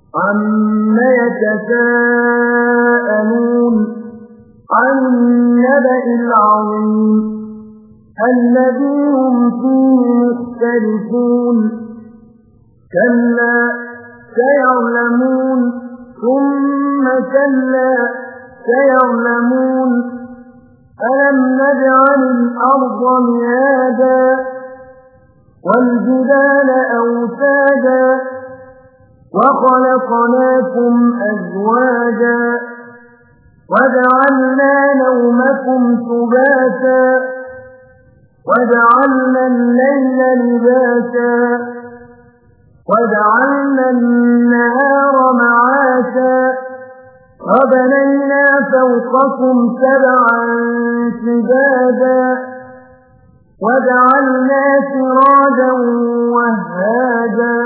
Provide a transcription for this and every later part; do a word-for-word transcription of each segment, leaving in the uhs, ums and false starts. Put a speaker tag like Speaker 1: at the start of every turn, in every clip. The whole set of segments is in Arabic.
Speaker 1: عَمَّ يَتَسَاءَلُونَ عَنِ النَّبَإِ الْعَظِيمِ الَّذِي هُمْ فِيهِ مُخْتَلِفُونَ كَلَّا سَيَعْلَمُونَ ثُمَّ كَلَّا سَيَعْلَمُونَ أَلَمْ نَجْعَلِ الْأَرْضَ مِهَادًا وَالْجِبَالَ أَوْتَادًا وَخَلَقْنَاكُمْ أَزْوَاجًا وَجَعَلْنَا نَوْمَكُمْ سُبَاتًا وَجَعَلْنَا اللَّيْلَ لِبَاسًا وَجَعَلْنَا النَّهَارَ مَعَاشًا وَبَنَيْنَا فَوْقَكُمْ سَبْعًا شِدَادًا وَجَعَلْنَا سِرَاجًا وَهَّاجًا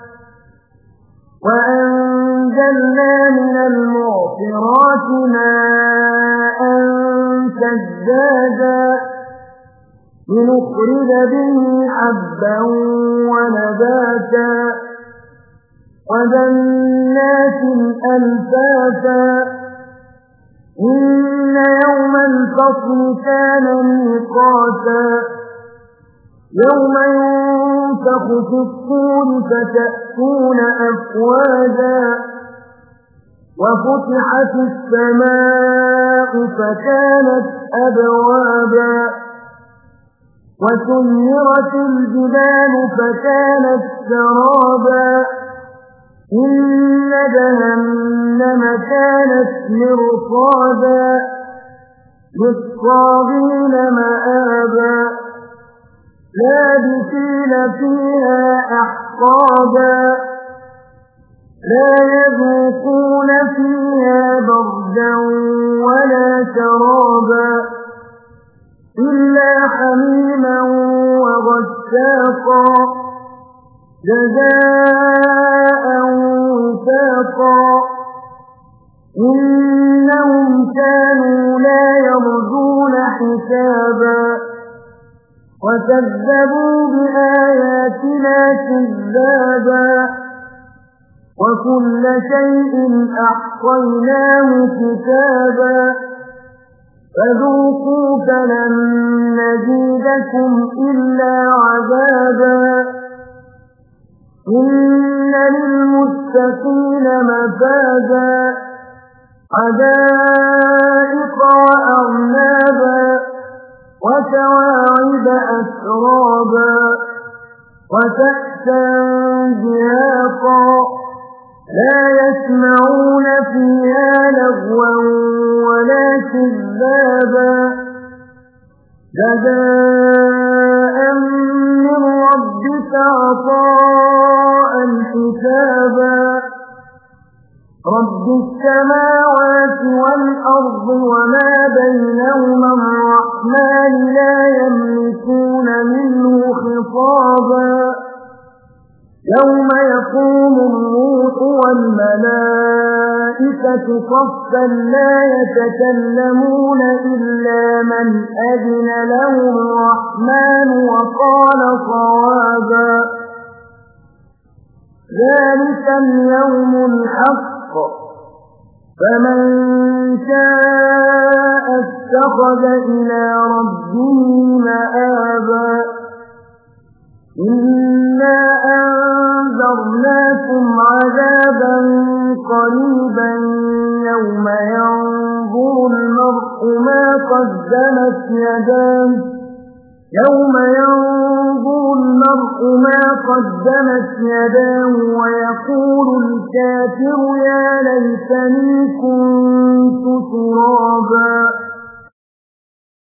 Speaker 1: وَأَنزَلْنَا مِنَ الْمُعْصِرَاتِ مَاءً ثَجَّاجًا لِنُخْرِجَ بِهِ حَبًّا وَنَبَاتًا وَجَنَّاتٍ أَلْفَافًا إِنَّ يَوْمَ الْفَصْلِ كَانَ مِيقَاتًا يَوْمَ يُنفَخُ فِي الصُّورِ فَتَأْتُونَ أَفْوَاجًا وَفُتِحَتِ السَّمَاءُ فَكَانَتْ أَبْوَابًا وَسُيِّرَتِ الْجِبَالُ فَكَانَتْ سَرَابًا إِنَّ جَهَنَّمَ كَانَتْ مِرْصَادًا لِلطَّاغِينَ مَآبًا لَابِثِينَ فِيهَا أَحْقَابًا لَا يَذُوقُونَ فِيهَا بَرْدًا وَلَا شَرَابًا إِلَّا حَمِيمًا وَغَسَّاقًا جَزَاءً وِفَاقًا إِنَّهُمْ كَانُوا لَا يَرْجُونَ حِسَابًا وَكَذَّبُوا بِآيَاتِنَا كِذَّابًا وَكُلَّ شَيْءٍ أَحْصَيْنَاهُ كِتَابًا فَذُوقُوا فَلَن نَّزِيدَكُمْ إِلَّا عَذَابًا إِنَّ لِلْمُتَّقِينَ مَفَازًا حَدَائِقَ وَأَعْنَابًا وَكَوَاعِبَ أَتْرَابًا وَكَأْسًا دِهَاقًا لَا يَسْمَعُونَ فِيهَا لَغْوًا وَلَا كِذَّابًا جَزَاءً مِّن رَّبِّكَ عَطَاءً حِسَابًا رَّبِّ السَّمَاوَاتِ وَالْأَرْضِ وَمَا بَيْنَهُمَا الرَّحْمَٰنِ لَا يَمْلِكُونَ مِنْهُ خِطَابًا يَوْمَ يَقُومُ الرُّوحُ وَالْمَلَائِكَةُ صَفًّا لَّا يَتَكَلَّمُونَ إِلَّا مَنْ أَذِنَ لَهُ الرَّحْمَٰنُ وَقَالَ صَوَابًا ذَلِكَ الْيَوْمُ الْحَقُّ فَمَن شَاءَ اتَّخَذَ إِلَىٰ رَبِّهِ مَآبًا إِنَّا أَنذَرْنَاكُمْ عَذَابًا قَرِيبًا يَوْمَ يَنظُرُ الْمَرْءُ مَا قَدَّمَتْ يَدَاهُ يَوْمَ يَنظُرُ الْمَرْءُ مَا قَدَّمَتْ يَدَاهُ وَيَقُولُ الْكَافِرُ يَا لَيْتَنِي كُنتُ تُرَابًا